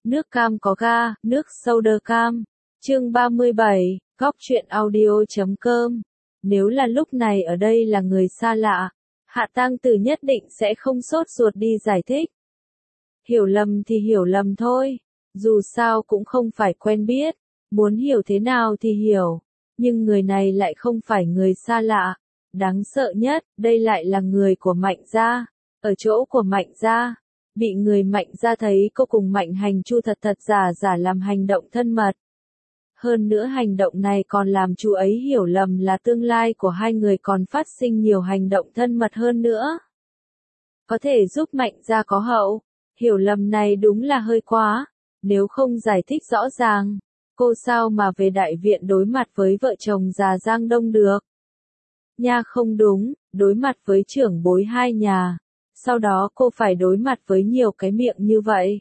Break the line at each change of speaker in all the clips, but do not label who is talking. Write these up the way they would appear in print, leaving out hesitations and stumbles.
Nước cam có ga, nước soda cam. Chương 37, góc truyện audio.com. Nếu là lúc này ở đây là người xa lạ, Hạ Tang Tử nhất định sẽ không sốt ruột đi giải thích. Hiểu lầm thì hiểu lầm thôi, dù sao cũng không phải quen biết, muốn hiểu thế nào thì hiểu, nhưng người này lại không phải người xa lạ. Đáng sợ nhất, đây lại là người của Mạnh gia. Ở chỗ của Mạnh gia, bị người Mạnh gia thấy cô cùng Mạnh Hành Chu thật giả làm hành động thân mật. Hơn nữa hành động này còn làm chú ấy hiểu lầm là tương lai của hai người còn phát sinh nhiều hành động thân mật hơn nữa. Có thể giúp Mạnh gia có hậu, hiểu lầm này đúng là hơi quá, nếu không giải thích rõ ràng, cô sao mà về đại viện đối mặt với vợ chồng già Giang Đông được. Nha không đúng, đối mặt với trưởng bối hai nhà, sau đó cô phải đối mặt với nhiều cái miệng như vậy.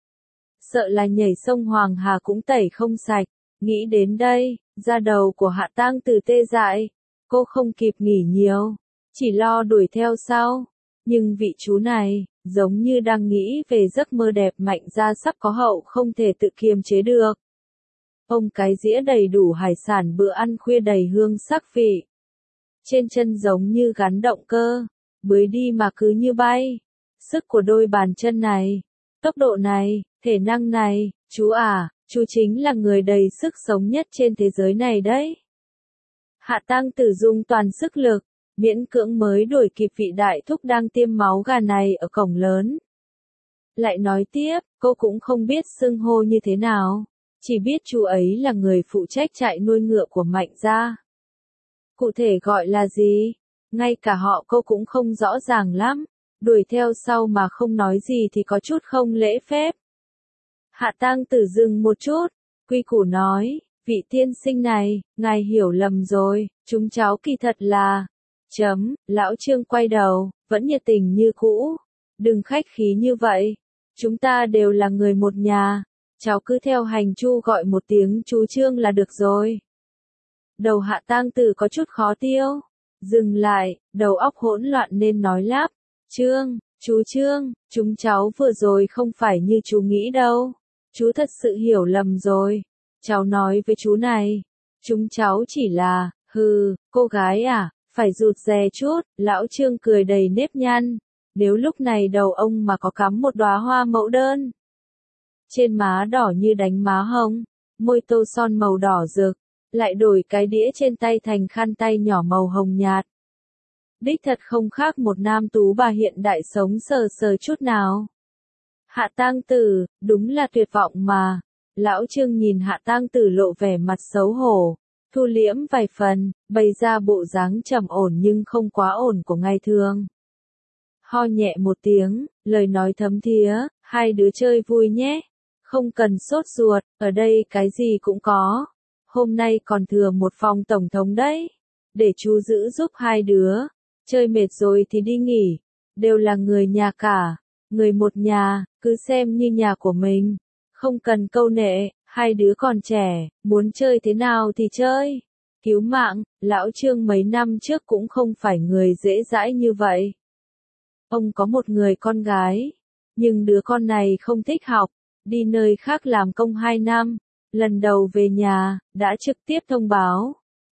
Sợ là nhảy sông Hoàng Hà cũng tẩy không sạch, nghĩ đến đây, da đầu của Hạ Tang Tử tê dại, cô không kịp nghỉ nhiều, chỉ lo đuổi theo sau, nhưng vị chú này, giống như đang nghĩ về giấc mơ đẹp Mạnh gia sắp có hậu không thể tự kiềm chế được. Ông cái dĩa đầy đủ hải sản bữa ăn khuya đầy hương sắc vị. Trên chân giống như gắn động cơ, bưới đi mà cứ như bay. Sức của đôi bàn chân này, tốc độ này, thể năng này, chú chính là người đầy sức sống nhất trên thế giới này đấy. Hạ Tang Tử dùng toàn sức lực, miễn cưỡng mới đuổi kịp vị đại thúc đang tiêm máu gà này ở cổng lớn. Lại nói tiếp, cô cũng không biết xưng hô như thế nào, chỉ biết chú ấy là người phụ trách trại nuôi ngựa của Mạnh gia. Cụ thể gọi là gì? Ngay cả họ cô cũng không rõ ràng lắm, đuổi theo sau mà không nói gì thì có chút không lễ phép. Hạ Tang Tử dừng một chút, quy củ nói, vị tiên sinh này, ngài hiểu lầm rồi, chúng cháu kỳ thật là... Lão Trương quay đầu, vẫn nhiệt tình như cũ, đừng khách khí như vậy, chúng ta đều là người một nhà, cháu cứ theo Hành Chu gọi một tiếng chú Trương là được rồi. Đầu Hạ Tang Tử có chút khó tiêu, dừng lại, đầu óc hỗn loạn nên nói lắp, chú Trương, chúng cháu vừa rồi không phải như chú nghĩ đâu, chú thật sự hiểu lầm rồi, cháu nói với chú này, chúng cháu chỉ là, cô gái à, phải rụt rè chút, lão Trương cười đầy nếp nhăn, nếu lúc này đầu ông mà có cắm một đóa hoa mẫu đơn. Trên má đỏ như đánh má hồng, môi tô son màu đỏ rực, lại đổi cái đĩa trên tay thành khăn tay nhỏ màu hồng nhạt. Đích thật không khác một nam tú bà hiện đại sống sờ sờ chút nào. Hạ Tang Tử, đúng là tuyệt vọng mà. Lão Trương nhìn Hạ Tang Tử lộ vẻ mặt xấu hổ, thu liễm vài phần, bày ra bộ dáng trầm ổn nhưng không quá ổn của ngày thường. Ho nhẹ một tiếng, lời nói thấm thía, hai đứa chơi vui nhé, không cần sốt ruột, ở đây cái gì cũng có. Hôm nay còn thừa một phòng tổng thống đấy, để chú giữ giúp hai đứa, chơi mệt rồi thì đi nghỉ, đều là người nhà cả, người một nhà, cứ xem như nhà của mình, không cần câu nệ, hai đứa còn trẻ, muốn chơi thế nào thì chơi. Cứu mạng, lão Trương mấy năm trước cũng không phải người dễ dãi như vậy. Ông có một người con gái, nhưng đứa con này không thích học, đi nơi khác làm công 2 năm. Lần đầu về nhà, đã trực tiếp thông báo,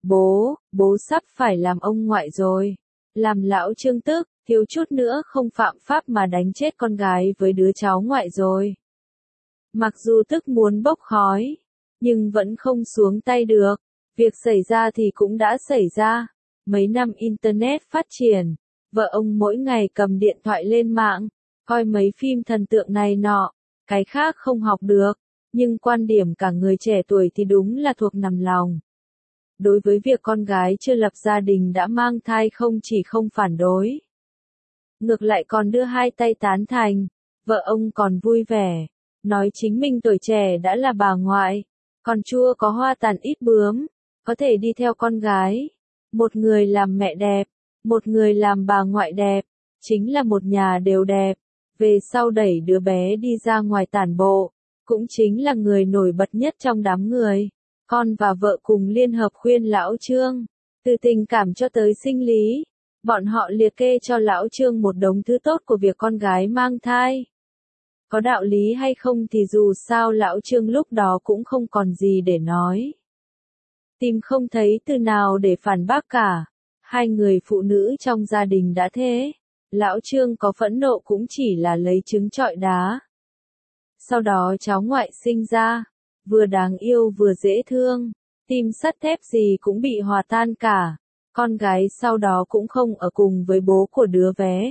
bố sắp phải làm ông ngoại rồi. Làm lão Trương tức, thiếu chút nữa không phạm pháp mà đánh chết con gái với đứa cháu ngoại rồi. Mặc dù tức muốn bốc khói, nhưng vẫn không xuống tay được, việc xảy ra thì cũng đã xảy ra. Mấy năm Internet phát triển, vợ ông mỗi ngày cầm điện thoại lên mạng, coi mấy phim thần tượng này nọ, cái khác không học được. Nhưng quan điểm cả người trẻ tuổi thì đúng là thuộc nằm lòng. Đối với việc con gái chưa lập gia đình đã mang thai không chỉ không phản đối, ngược lại còn đưa hai tay tán thành, vợ ông còn vui vẻ, nói chính mình tuổi trẻ đã là bà ngoại, còn chua có hoa tàn ít bướm, có thể đi theo con gái. Một người làm mẹ đẹp, một người làm bà ngoại đẹp, chính là một nhà đều đẹp, về sau đẩy đứa bé đi ra ngoài tản bộ. Cũng chính là người nổi bật nhất trong đám người. Con và vợ cùng liên hợp khuyên lão Trương, từ tình cảm cho tới sinh lý, bọn họ liệt kê cho lão Trương một đống thứ tốt của việc con gái mang thai. có đạo lý hay không thì dù sao lão Trương lúc đó cũng không còn gì để nói. Tìm không thấy từ nào để phản bác cả. Hai người phụ nữ trong gia đình đã thế. Lão Trương có phẫn nộ cũng chỉ là lấy trứng trọi đá. Sau đó cháu ngoại sinh ra, vừa đáng yêu vừa dễ thương, tim sắt thép gì cũng bị hòa tan cả. Con gái sau đó cũng không ở cùng với bố của đứa bé.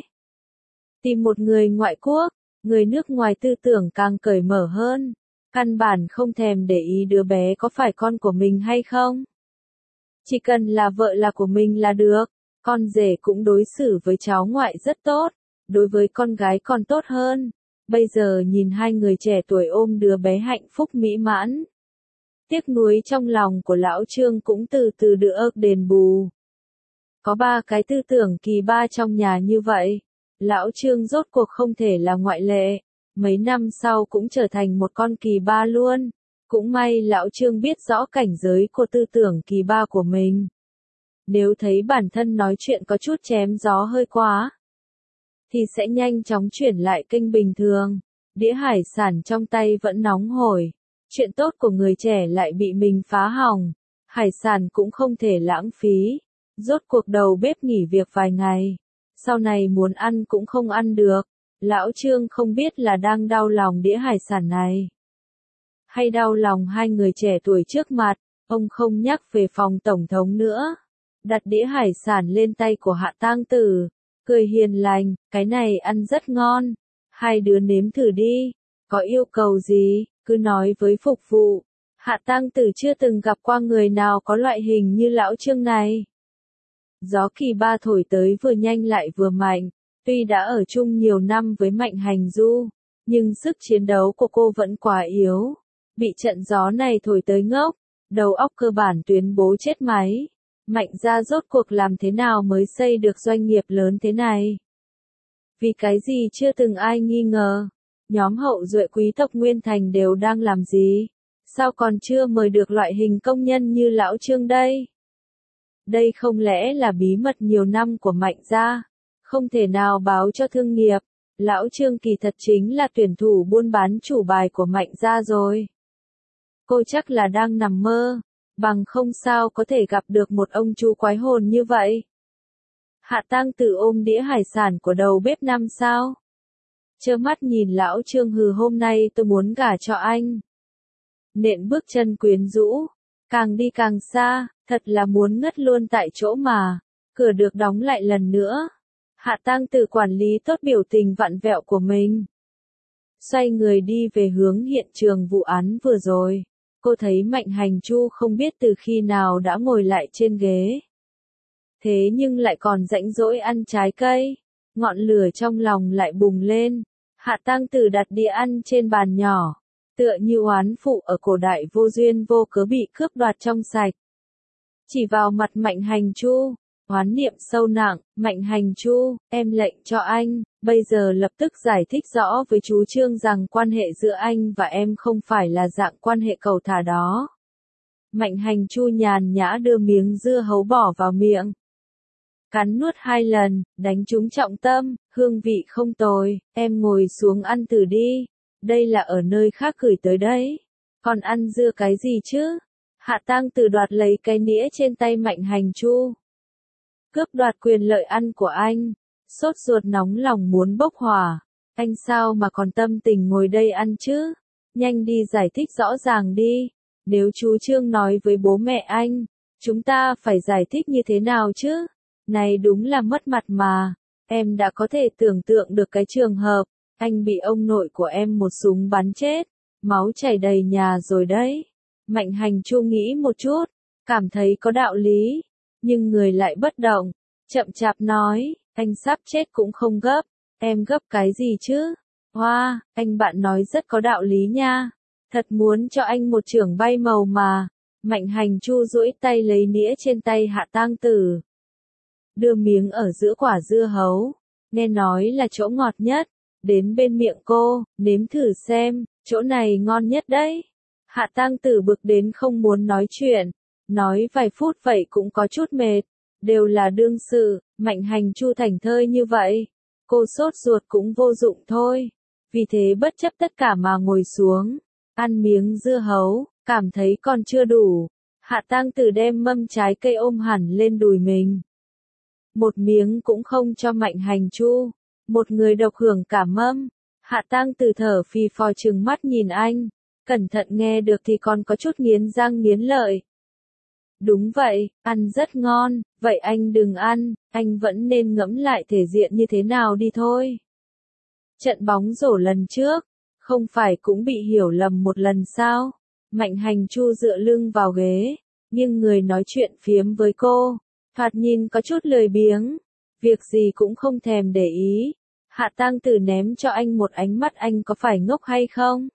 Tìm một người ngoại quốc, người nước ngoài tư tưởng càng cởi mở hơn, căn bản không thèm để ý đứa bé có phải con của mình hay không. Chỉ cần là vợ là của mình là được, con rể cũng đối xử với cháu ngoại rất tốt, đối với con gái còn tốt hơn. Bây giờ nhìn hai người trẻ tuổi ôm đứa bé hạnh phúc mỹ mãn. Tiếc nuối trong lòng của lão Trương cũng từ từ được đền bù. Có ba cái tư tưởng kỳ ba trong nhà như vậy. Lão Trương rốt cuộc không thể là ngoại lệ. Mấy năm sau cũng trở thành một con kỳ ba luôn. Cũng may lão Trương biết rõ cảnh giới của tư tưởng kỳ ba của mình. Nếu thấy bản thân nói chuyện có chút chém gió hơi quá, thì sẽ nhanh chóng chuyển lại kênh bình thường. Đĩa hải sản trong tay vẫn nóng hổi. Chuyện tốt của người trẻ lại bị mình phá hỏng. Hải sản cũng không thể lãng phí. Rốt cuộc đầu bếp nghỉ việc vài ngày. Sau này muốn ăn cũng không ăn được. Lão Trương không biết là đang đau lòng đĩa hải sản này, hay đau lòng hai người trẻ tuổi trước mặt. Ông không nhắc về phòng tổng thống nữa. Đặt đĩa hải sản lên tay của Hạ Tang Tử. Cười hiền lành, cái này ăn rất ngon. Hai đứa nếm thử đi. Có yêu cầu gì, cứ nói với phục vụ. Hạ Tang Tử chưa từng gặp qua người nào có loại hình như lão Trương này. Gió kỳ ba thổi tới vừa nhanh lại vừa mạnh. Tuy đã ở chung nhiều năm với Mạnh Hành Du, nhưng sức chiến đấu của cô vẫn quá yếu. Bị trận gió này thổi tới ngốc, đầu óc cơ bản tuyến bố chết máy. Mạnh gia rốt cuộc làm thế nào mới xây được doanh nghiệp lớn thế này? Vì cái gì chưa từng ai nghi ngờ? Nhóm hậu duệ quý tộc Nguyên Thành đều đang làm gì? Sao còn chưa mời được loại hình công nhân như lão Trương đây? Đây không lẽ là bí mật nhiều năm của Mạnh gia, không thể nào báo cho thương nghiệp. Lão Trương kỳ thật chính là tuyển thủ buôn bán chủ bài của Mạnh gia rồi. Cô chắc là đang nằm mơ, bằng không sao có thể gặp được một ông chú quái hồn như vậy. Hạ Tang Tử ôm đĩa hải sản của đầu bếp năm sao. Trơ mắt nhìn lão Trương hừ hôm nay tôi muốn gả cho anh. Nện bước chân quyến rũ, càng đi càng xa, thật là muốn ngất luôn tại chỗ mà. Cửa được đóng lại lần nữa. Hạ Tang Tử quản lý tốt biểu tình vặn vẹo của mình. Xoay người đi về hướng hiện trường vụ án vừa rồi. Cô thấy Mạnh Hành Chu không biết từ khi nào đã ngồi lại trên ghế. Thế nhưng lại còn rãnh rỗi ăn trái cây. Ngọn lửa trong lòng lại bùng lên. Hạ Tang Tử đặt đĩa ăn trên bàn nhỏ. Tựa như oán phụ ở cổ đại vô duyên vô cớ bị cướp đoạt trong sạch. Chỉ vào mặt Mạnh Hành Chu. Oán niệm sâu nặng, Mạnh Hành Chu, em lệnh cho anh, bây giờ lập tức giải thích rõ với chú Trương rằng quan hệ giữa anh và em không phải là dạng quan hệ cầu thả đó. Mạnh Hành Chu nhàn nhã đưa miếng dưa hấu bỏ vào miệng. Cắn nuốt 2 lần, đánh trúng trọng tâm, hương vị không tồi, em ngồi xuống ăn thử đi, đây là ở nơi khác gửi tới đấy. Còn ăn dưa cái gì chứ? Hạ Tang Tử đoạt lấy cái nĩa trên tay Mạnh Hành Chu. Cướp đoạt quyền lợi ăn của anh, sốt ruột nóng lòng muốn bốc hỏa. Anh sao mà còn tâm tình ngồi đây ăn chứ? Nhanh đi giải thích rõ ràng đi. Nếu chú Trương nói với bố mẹ anh, chúng ta phải giải thích như thế nào chứ? Này đúng là mất mặt mà. Em đã có thể tưởng tượng được cái trường hợp, anh bị ông nội của em một súng bắn chết, máu chảy đầy nhà rồi đấy. Mạnh Hành Chu nghĩ một chút, cảm thấy có đạo lý. Nhưng người lại bất động, chậm chạp nói, anh sắp chết cũng không gấp, em gấp cái gì chứ? Hoa, anh bạn nói rất có đạo lý nha, thật muốn cho anh một chưởng bay màu mà. Mạnh Hành Chu duỗi tay lấy nĩa trên tay Hạ Tang Tử. Đưa miếng ở giữa quả dưa hấu, nghe nói là chỗ ngọt nhất, đến bên miệng cô, nếm thử xem, chỗ này ngon nhất đấy. Hạ Tang Tử bực đến không muốn nói chuyện. Nói vài phút vậy cũng có chút mệt, đều là đương sự, Mạnh Hành Chu thảnh thơi như vậy, cô sốt ruột cũng vô dụng thôi. vì thế bất chấp tất cả mà ngồi xuống, ăn miếng dưa hấu, cảm thấy còn chưa đủ. Hạ Tang Tử đem mâm trái cây ôm hẳn lên đùi mình. Một miếng cũng không cho Mạnh Hành Chu, một người độc hưởng cả mâm. Hạ Tang Tử thở phì phò trừng mắt nhìn anh, cẩn thận nghe được thì còn có chút nghiến răng nghiến lợi. Đúng vậy, ăn rất ngon, vậy anh đừng ăn, anh vẫn nên ngẫm lại thể diện như thế nào đi thôi. Trận bóng rổ lần trước, không phải cũng bị hiểu lầm một lần sao? Mạnh Hành Chu dựa lưng vào ghế, nhưng người nói chuyện phiếm với cô, thoạt nhìn có chút lười biếng, việc gì cũng không thèm để ý. Hạ Tang Tử ném cho anh một ánh mắt anh có phải ngốc hay không?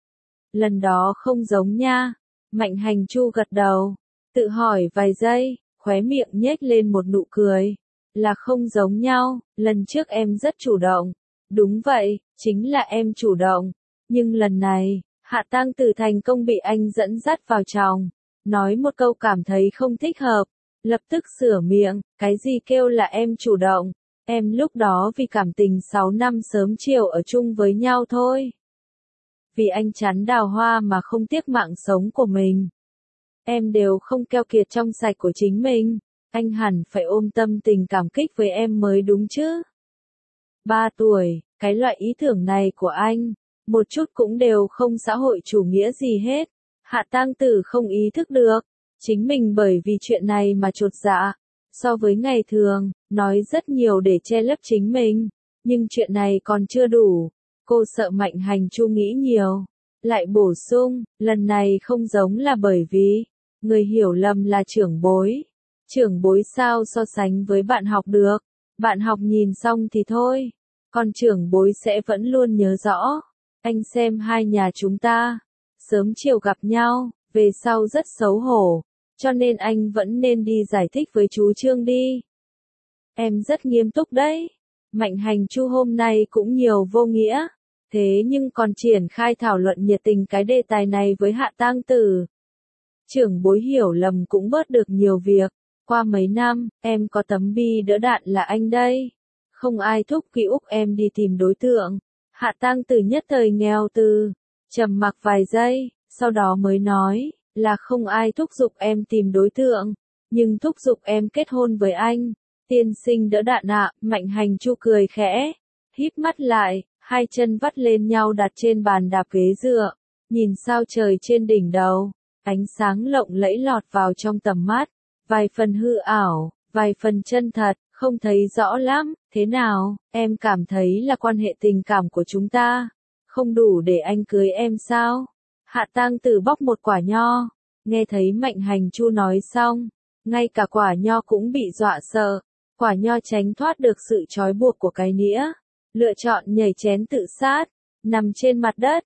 Lần đó không giống nha. Mạnh Hành Chu gật đầu, tự hỏi vài giây, khóe miệng nhếch lên một nụ cười. Là không giống nhau, lần trước em rất chủ động. Đúng vậy, chính là em chủ động. Nhưng lần này, Hạ Tang Tử thành công bị anh dẫn dắt vào trong. Nói một câu cảm thấy không thích hợp. Lập tức sửa miệng, cái gì kêu là em chủ động. Em lúc đó vì cảm tình 6 năm sớm chiều ở chung với nhau thôi. Vì anh chắn đào hoa mà không tiếc mạng sống của mình. Em đều không keo kiệt trong sạch của chính mình. Anh hẳn phải ôm tâm tình cảm kích với em mới đúng chứ. 3 tuổi, cái loại ý tưởng này của anh, một chút cũng đều không xã hội chủ nghĩa gì hết. Hạ Tang Tử không ý thức được, chính mình bởi vì chuyện này mà chột dạ. So với ngày thường, nói rất nhiều để che lấp chính mình, nhưng chuyện này còn chưa đủ. Cô sợ Mạnh Hành Chu nghĩ nhiều, lại bổ sung, lần này không giống là bởi vì, người hiểu lầm là trưởng bối. Trưởng bối sao so sánh với bạn học được, bạn học nhìn xong thì thôi, còn trưởng bối sẽ vẫn luôn nhớ rõ. Anh xem hai nhà chúng ta, sớm chiều gặp nhau, về sau rất xấu hổ, cho nên anh vẫn nên đi giải thích với chú Trương đi. Em rất nghiêm túc đấy. Mạnh Hành Chu hôm nay cũng nhiều vô nghĩa, thế nhưng còn triển khai thảo luận nhiệt tình cái đề tài này với Hạ Tang Tử. Trưởng bối hiểu lầm cũng bớt được nhiều việc. Qua mấy năm, em có tấm bi đỡ đạn là anh đây. Không ai thúc kỹ Úc em đi tìm đối tượng. Hạ Tang Tử nhất thời nghèo từ, trầm mặc vài giây, sau đó mới nói, là không ai thúc giục em tìm đối tượng, nhưng thúc giục em kết hôn với anh. Tiên sinh đỡ đạn ạ. Mạnh Hành Chu cười khẽ, híp mắt lại, hai chân vắt lên nhau đặt trên bàn đạp ghế dựa, nhìn sao trời trên đỉnh đầu, ánh sáng lộng lẫy lọt vào trong tầm mắt, vài phần hư ảo, vài phần chân thật, không thấy rõ lắm. Thế nào, em cảm thấy là quan hệ tình cảm của chúng ta không đủ để anh cưới em sao? Hạ Tang Tử bóc một quả nho, nghe thấy Mạnh Hành Chu nói xong, ngay cả quả nho cũng bị dọa sợ. Quả nho tránh thoát được sự trói buộc của cái nĩa, lựa chọn nhảy chén tự sát, nằm trên mặt đất,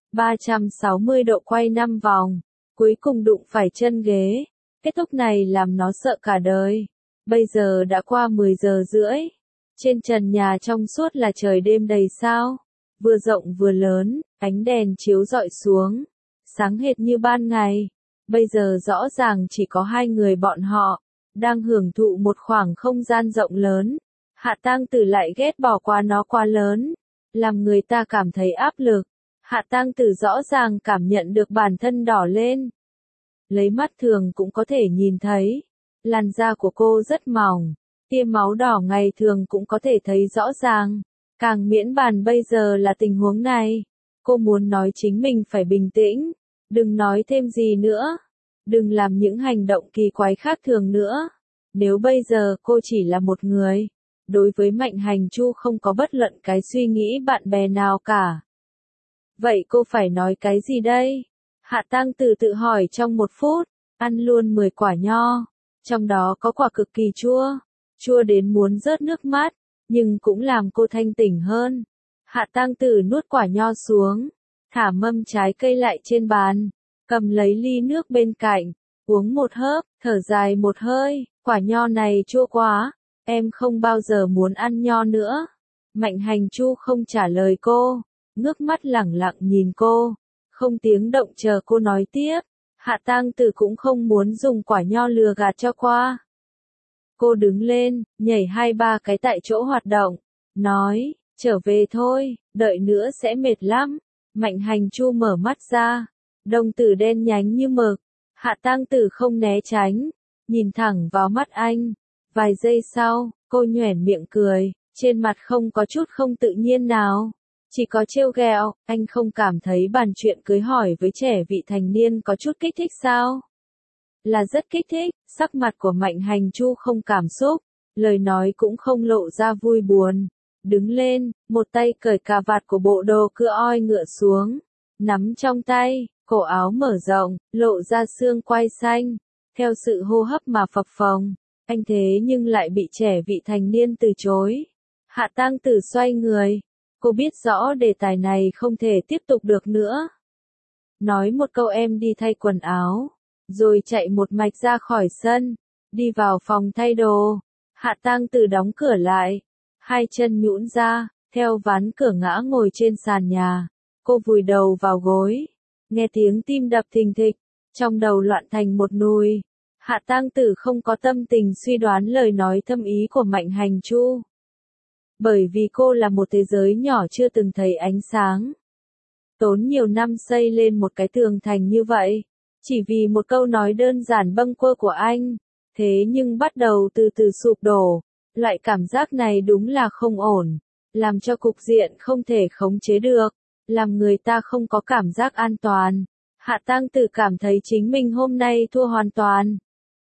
360 độ quay 5 vòng, cuối cùng đụng phải chân ghế. Kết thúc này làm nó sợ cả đời. Bây giờ đã qua 10 giờ rưỡi. Trên trần nhà trong suốt là trời đêm đầy sao, vừa rộng vừa lớn, ánh đèn chiếu rọi xuống, sáng hệt như ban ngày. Bây giờ rõ ràng chỉ có hai người bọn họ, đang hưởng thụ một khoảng không gian rộng lớn. Hạ Tang Tử lại ghét bỏ qua nó quá lớn, làm người ta cảm thấy áp lực. Hạ Tang Tử rõ ràng cảm nhận được bản thân đỏ lên. Lấy mắt thường cũng có thể nhìn thấy, làn da của cô rất mỏng, tia máu đỏ ngày thường cũng có thể thấy rõ ràng. Càng miễn bàn bây giờ là tình huống này. Cô muốn nói chính mình phải bình tĩnh, đừng nói thêm gì nữa. Đừng làm những hành động kỳ quái khác thường nữa. Nếu bây giờ cô chỉ là một người, đối với Mạnh Hành Chu không có bất luận cái suy nghĩ bạn bè nào cả. Vậy cô phải nói cái gì đây? Hạ Tang Tử tự hỏi trong 1 phút, ăn luôn 10 quả nho. Trong đó có quả cực kỳ chua, chua đến muốn rớt nước mắt, nhưng cũng làm cô thanh tỉnh hơn. Hạ Tang Tử nuốt quả nho xuống, thả mâm trái cây lại trên bàn, cầm lấy ly nước bên cạnh, uống một hớp, thở dài một hơi, quả nho này chua quá, em không bao giờ muốn ăn nho nữa. Mạnh Hành Chu không trả lời cô, ngước mắt lẳng lặng nhìn cô, không tiếng động chờ cô nói tiếp. Hạ Tang Tử cũng không muốn dùng quả nho lừa gạt cho qua. Cô đứng lên, nhảy 2-3 cái tại chỗ hoạt động, nói, Trở về thôi, đợi nữa sẽ mệt lắm. Mạnh Hành Chu mở mắt ra, đồng tử đen nhánh như mực. Hạ Tang Tử không né tránh, nhìn thẳng vào mắt anh. Vài giây sau, cô nhoẻn miệng cười, trên mặt không có chút không tự nhiên nào. Chỉ có trêu ghẹo, anh không cảm thấy bàn chuyện cưới hỏi với trẻ vị thành niên có chút kích thích sao? Là rất kích thích, sắc mặt của Mạnh Hành Chu không cảm xúc, lời nói cũng không lộ ra vui buồn. Đứng lên, một tay cởi cà vạt của bộ đồ cưa oi ngựa xuống, nắm trong tay, cổ áo mở rộng, lộ ra xương quai xanh, theo sự hô hấp mà phập phồng. Anh thế nhưng lại bị trẻ vị thành niên từ chối. Hạ Tang Tử xoay người. Cô biết rõ đề tài này không thể tiếp tục được nữa. Nói một câu em đi thay quần áo, rồi chạy một mạch ra khỏi sân, đi vào phòng thay đồ. Hạ Tang Tử đóng cửa lại, hai chân nhũn ra, theo ván cửa ngã ngồi trên sàn nhà. Cô vùi đầu vào gối, nghe tiếng tim đập thình thịch, trong đầu loạn thành một nùi. Hạ Tang Tử không có tâm tình suy đoán lời nói thâm ý của Mạnh Hành Chu. Bởi vì cô là một thế giới nhỏ chưa từng thấy ánh sáng. Tốn nhiều năm xây lên một cái tường thành như vậy, chỉ vì một câu nói đơn giản bâng quơ của anh, thế nhưng bắt đầu từ từ sụp đổ. Loại cảm giác này đúng là không ổn, làm cho cục diện không thể khống chế được, làm người ta không có cảm giác an toàn. Hạ Tang Tử cảm thấy chính mình hôm nay thua hoàn toàn.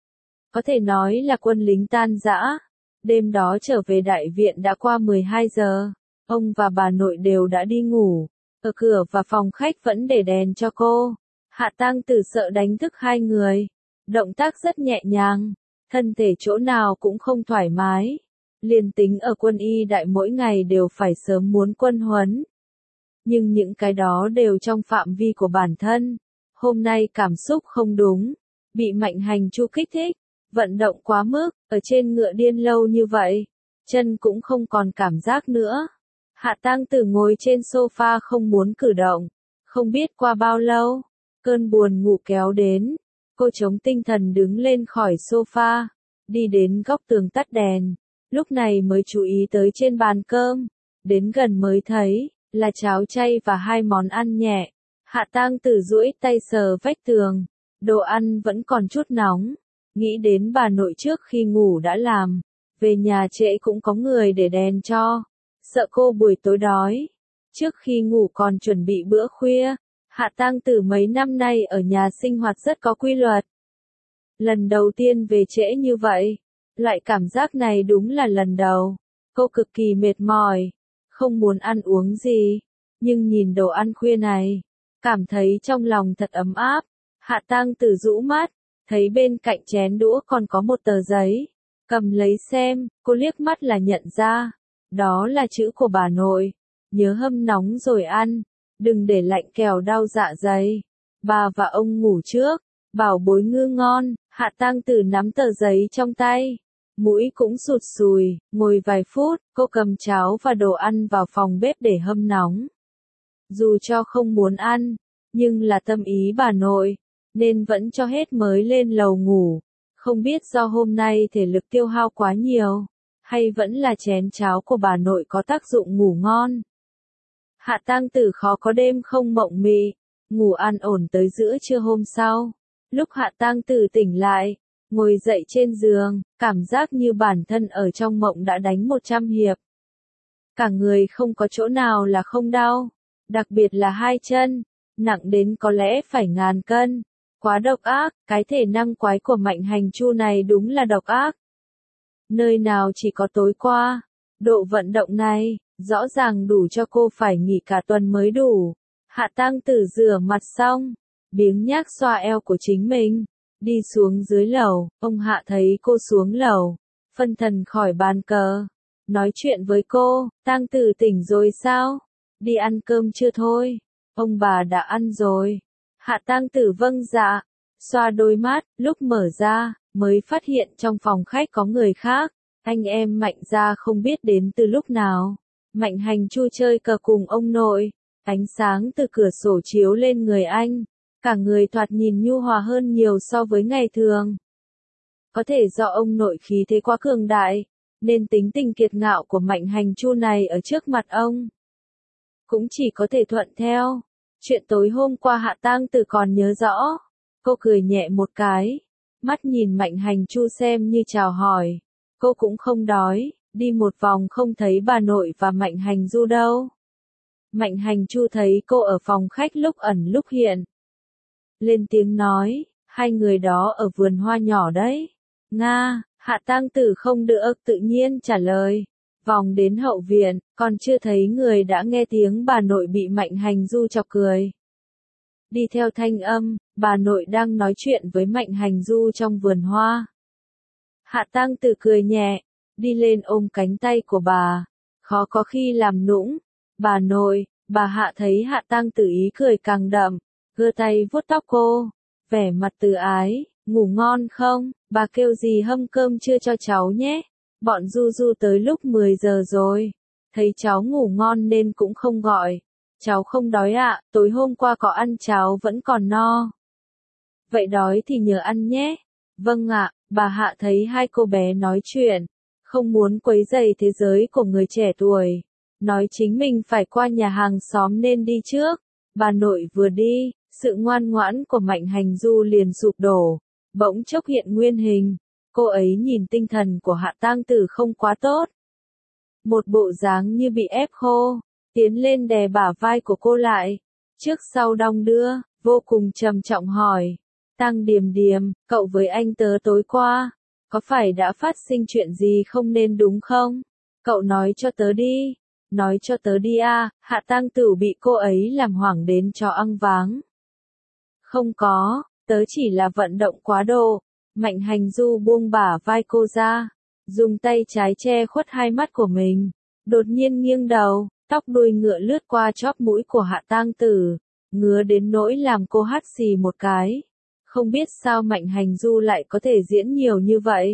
Có thể nói là quân lính tan rã. Đêm đó trở về đại viện đã qua 12 giờ, ông và bà nội đều đã đi ngủ, ở cửa và phòng khách vẫn để đèn cho cô. Hạ Tang Tử sợ đánh thức hai người, động tác rất nhẹ nhàng, thân thể chỗ nào cũng không thoải mái. Liền tính ở quân y đại mỗi ngày đều phải sớm muốn quân huấn. Nhưng những cái đó đều trong phạm vi của bản thân. Hôm nay cảm xúc không đúng, bị Mạnh Hành Chu kích thích. Vận động quá mức, ở trên ngựa điên lâu như vậy, chân cũng không còn cảm giác nữa. Hạ Tang Tử ngồi trên sofa không muốn cử động, không biết qua bao lâu, cơn buồn ngủ kéo đến, cô chống tinh thần đứng lên khỏi sofa, đi đến góc tường tắt đèn, lúc này mới chú ý tới trên bàn cơm, đến gần mới thấy, là cháo chay và hai món ăn nhẹ. Hạ Tang Tử duỗi tay sờ vách tường, đồ ăn vẫn còn chút nóng. Nghĩ đến bà nội trước khi ngủ đã làm, về nhà trễ cũng có người để đèn cho, sợ cô buổi tối đói. Trước khi ngủ còn chuẩn bị bữa khuya, Hạ Tang Tử mấy năm nay ở nhà sinh hoạt rất có quy luật. Lần đầu tiên về trễ như vậy, loại cảm giác này đúng là lần đầu. Cô cực kỳ mệt mỏi, không muốn ăn uống gì, nhưng nhìn đồ ăn khuya này, cảm thấy trong lòng thật ấm áp. Hạ Tang Tử rũ mắt, thấy bên cạnh chén đũa còn có một tờ giấy, cầm lấy xem, cô liếc mắt là nhận ra, đó là chữ của bà nội, nhớ hâm nóng rồi ăn, đừng để lạnh kẻo đau dạ dày. Bà và ông ngủ trước, bảo bối ngư ngon. Hạ Tang Tử nắm tờ giấy trong tay, mũi cũng sụt sùi, ngồi vài phút, cô cầm cháo và đồ ăn vào phòng bếp để hâm nóng. Dù cho không muốn ăn, nhưng là tâm ý bà nội, nên vẫn cho hết mới lên lầu ngủ. Không biết do hôm nay thể lực tiêu hao quá nhiều, hay vẫn là chén cháo của bà nội có tác dụng ngủ ngon. Hạ Tang Tử khó có đêm không mộng mị, ngủ an ổn tới giữa trưa hôm sau. Lúc Hạ Tang Tử tỉnh lại, ngồi dậy trên giường, cảm giác như bản thân ở trong mộng đã đánh 100 hiệp. Cả người không có chỗ nào là không đau, đặc biệt là hai chân, nặng đến có lẽ phải 1000 cân. Quá độc ác, cái thể năng quái của Mạnh Hành Chu này đúng là độc ác. Nơi nào chỉ có tối qua, độ vận động này, rõ ràng đủ cho cô phải nghỉ cả tuần mới đủ. Hạ Tang Tử rửa mặt xong, biếng nhác xoa eo của chính mình, đi xuống dưới lầu. Ông Hạ thấy cô xuống lầu, phân thần khỏi bàn cờ, nói chuyện với cô. Tang Tử tỉnh rồi sao? Đi ăn cơm chưa thôi? Ông bà đã ăn rồi. Hạ Tang Tử vâng dạ, xoa đôi mắt, lúc mở ra, mới phát hiện trong phòng khách có người khác. Anh em Mạnh gia không biết đến từ lúc nào. Mạnh Hành Chu chơi cờ cùng ông nội, ánh sáng từ cửa sổ chiếu lên người anh, cả người thoạt nhìn nhu hòa hơn nhiều so với ngày thường. Có thể do ông nội khí thế quá cường đại, nên tính tình kiệt ngạo của Mạnh Hành Chu này ở trước mặt ông cũng chỉ có thể thuận theo. Chuyện tối hôm qua Hạ Tang Tử còn nhớ rõ. Cô cười nhẹ một cái, mắt nhìn Mạnh Hành Chu xem như chào hỏi. Cô cũng không đói, đi một vòng không thấy bà nội và Mạnh Hành Du đâu. Mạnh Hành Chu thấy cô ở phòng khách lúc ẩn lúc hiện. Lên tiếng nói, hai người đó ở vườn hoa nhỏ đấy. Nga, Hạ Tang Tử không được tự nhiên trả lời. Vòng đến hậu viện, còn chưa thấy người đã nghe tiếng bà nội bị Mạnh Hành Du chọc cười. Đi theo thanh âm, bà nội đang nói chuyện với Mạnh Hành Du trong vườn hoa. Hạ Tang Tử cười nhẹ, đi lên ôm cánh tay của bà, khó có khi làm nũng. Bà nội, bà Hạ thấy Hạ Tang Tử ý cười càng đậm, giơ tay vuốt tóc cô, vẻ mặt từ ái, ngủ ngon không, bà kêu gì hâm cơm trưa cho cháu nhé. Bọn Du Du tới lúc 10 giờ rồi, thấy cháu ngủ ngon nên cũng không gọi. Cháu không đói ạ, tối hôm qua có ăn cháo vẫn còn no. Vậy đói thì nhờ ăn nhé. Vâng ạ, bà Hạ thấy hai cô bé nói chuyện, không muốn quấy rầy thế giới của người trẻ tuổi. Nói chính mình phải qua nhà hàng xóm nên đi trước. Bà nội vừa đi, sự ngoan ngoãn của Mạnh Hành Du liền sụp đổ, bỗng chốc hiện nguyên hình. Cô ấy nhìn tinh thần của Hạ Tang Tử không quá tốt. Một bộ dáng như bị ép khô, tiến lên đè bả vai của cô lại. Trước sau đong đưa, vô cùng trầm trọng hỏi. Tang Điềm Điềm, cậu với anh tớ tối qua, có phải đã phát sinh chuyện gì không nên đúng không? Cậu nói cho tớ đi. Nói cho tớ đi à, Hạ Tang Tử bị cô ấy làm hoảng đến cho ăng váng. Không có, tớ chỉ là vận động quá độ. Mạnh Hành Du buông bả vai cô ra, dùng tay trái che khuất hai mắt của mình, đột nhiên nghiêng đầu, tóc đuôi ngựa lướt qua chóp mũi của Hạ Tang Tử, ngứa đến nỗi làm cô hắt xì một cái. Không biết sao Mạnh Hành Du lại có thể diễn nhiều như vậy.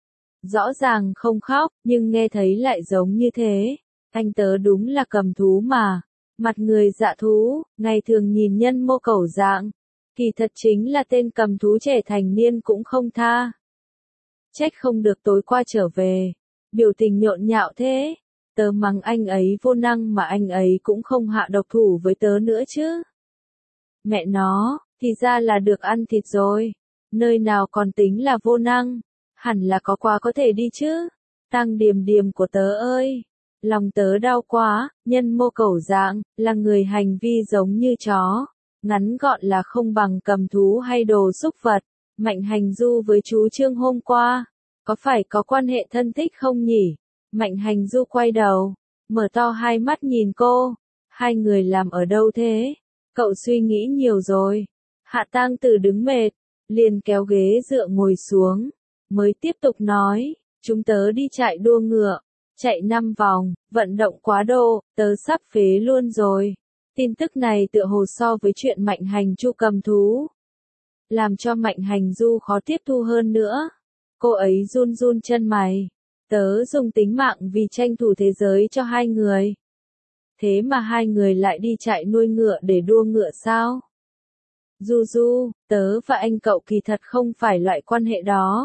Rõ ràng không khóc, nhưng nghe thấy lại giống như thế. Anh tớ đúng là cầm thú mà. Mặt người dạ thú, ngày thường nhìn nhân mô cẩu dạng. Kỳ thật chính là tên cầm thú trẻ thành niên cũng không tha. Trách không được tối qua trở về. Biểu tình nhộn nhạo thế. Tớ mắng anh ấy vô năng mà anh ấy cũng không hạ độc thủ với tớ nữa chứ. Mẹ nó, thì ra là được ăn thịt rồi. Nơi nào còn tính là vô năng. Hẳn là có quà có thể đi chứ. Tang Điềm Điềm của tớ ơi. Lòng tớ đau quá, nhân mô cẩu dạng, là người hành vi giống như chó. Ngắn gọn là không bằng cầm thú hay đồ xúc vật. Mạnh Hành Du với chú Trương hôm qua, có phải có quan hệ thân thích không nhỉ? Mạnh Hành Du quay đầu, mở to hai mắt nhìn cô. Hai người làm ở đâu thế? Cậu suy nghĩ nhiều rồi. Hạ Tang Tử đứng mệt, liền kéo ghế dựa ngồi xuống, mới tiếp tục nói, chúng tớ đi chạy đua ngựa, chạy 5 vòng, vận động quá độ, tớ sắp phế luôn rồi. Tin tức này tựa hồ so với chuyện Mạnh Hành Chu cầm thú, làm cho Mạnh Hành Du khó tiếp thu hơn nữa. Cô ấy run run chân mày. Tớ dùng tính mạng vì tranh thủ thế giới cho hai người. Thế mà hai người lại đi chạy nuôi ngựa để đua ngựa sao? Du Du, tớ và anh cậu kỳ thật không phải loại quan hệ đó.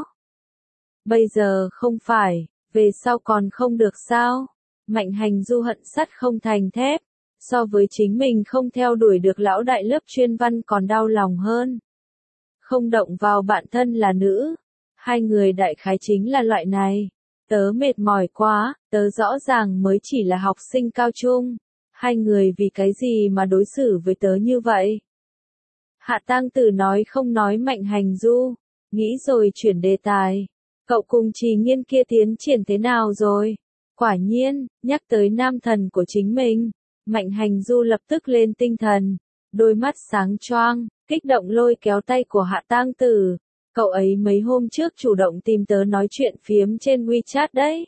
Bây giờ không phải, về sau còn không được sao? Mạnh Hành Du hận sắt không thành thép. So với chính mình không theo đuổi được lão đại lớp chuyên văn còn đau lòng hơn. Không động vào bạn thân là nữ. Hai người đại khái chính là loại này. Tớ mệt mỏi quá, tớ rõ ràng mới chỉ là học sinh cao trung. Hai người vì cái gì mà đối xử với tớ như vậy? Hạ Tang Tử nói không nói Mạnh Hành Du, nghĩ rồi chuyển đề tài. Cậu cùng Trì Nghiên kia tiến triển thế nào rồi? Quả nhiên, nhắc tới nam thần của chính mình. Mạnh Hành Du lập tức lên tinh thần, đôi mắt sáng choang, kích động lôi kéo tay của Hạ Tang Tử. Cậu ấy mấy hôm trước chủ động tìm tớ nói chuyện phiếm trên WeChat đấy.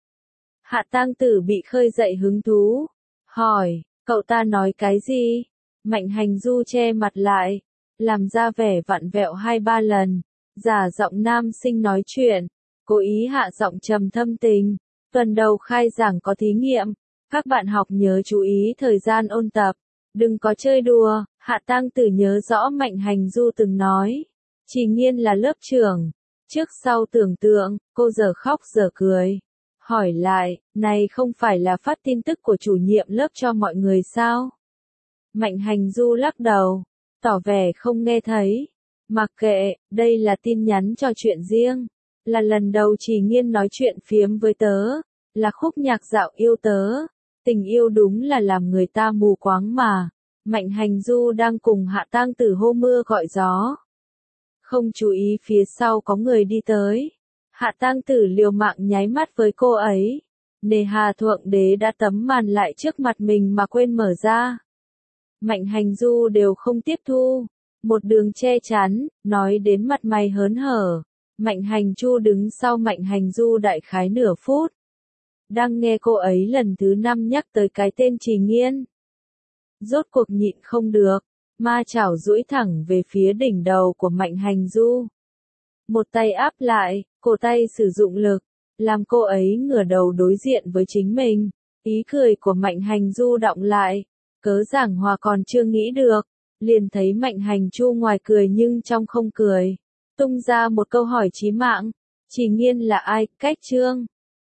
Hạ Tang Tử bị khơi dậy hứng thú, hỏi, cậu ta nói cái gì? Mạnh Hành Du che mặt lại, làm ra vẻ vặn vẹo 2-3 lần, giả giọng nam sinh nói chuyện, cố ý hạ giọng trầm thâm tình. Tuần đầu khai giảng có thí nghiệm. Các bạn học nhớ chú ý thời gian ôn tập, đừng có chơi đùa. Hạ Tang Tử nhớ rõ Mạnh Hành Du từng nói, Trì Nghiên là lớp trưởng. Trước sau tưởng tượng, cô giờ khóc giờ cười. hỏi lại, này không phải là phát tin tức của chủ nhiệm lớp cho mọi người sao? Mạnh Hành Du lắc đầu, tỏ vẻ không nghe thấy. Mặc kệ, đây là tin nhắn trò chuyện riêng. Là lần đầu Trì Nghiên nói chuyện phiếm với tớ. Là khúc nhạc dạo yêu tớ. Tình yêu đúng là làm người ta mù quáng mà. Mạnh Hành Du đang cùng Hạ Tang Tử hô mưa gọi gió. Không chú ý phía sau có người đi tới. Hạ Tang Tử liều mạng nháy mắt với cô ấy. Nề hà Thượng Đế đã tấm màn lại trước mặt mình mà quên mở ra. Mạnh Hành Du đều không tiếp thu. Một đường che chắn, nói đến mặt mày hớn hở. Mạnh Hành Chu đứng sau Mạnh Hành Du đại khái nửa phút. Đang nghe cô ấy lần thứ 5 nhắc tới cái tên Trì Nghiên. Rốt cuộc nhịn không được, ma chảo duỗi thẳng về phía đỉnh đầu của Mạnh Hành Du. Một tay áp lại, cổ tay sử dụng lực, làm cô ấy ngửa đầu đối diện với chính mình. Ý cười của Mạnh Hành Du đọng lại, cớ giảng hòa còn chưa nghĩ được, liền thấy Mạnh Hành Chu ngoài cười nhưng trong không cười. Tung ra một câu hỏi chí mạng, Trì Nghiên là ai, cách chương.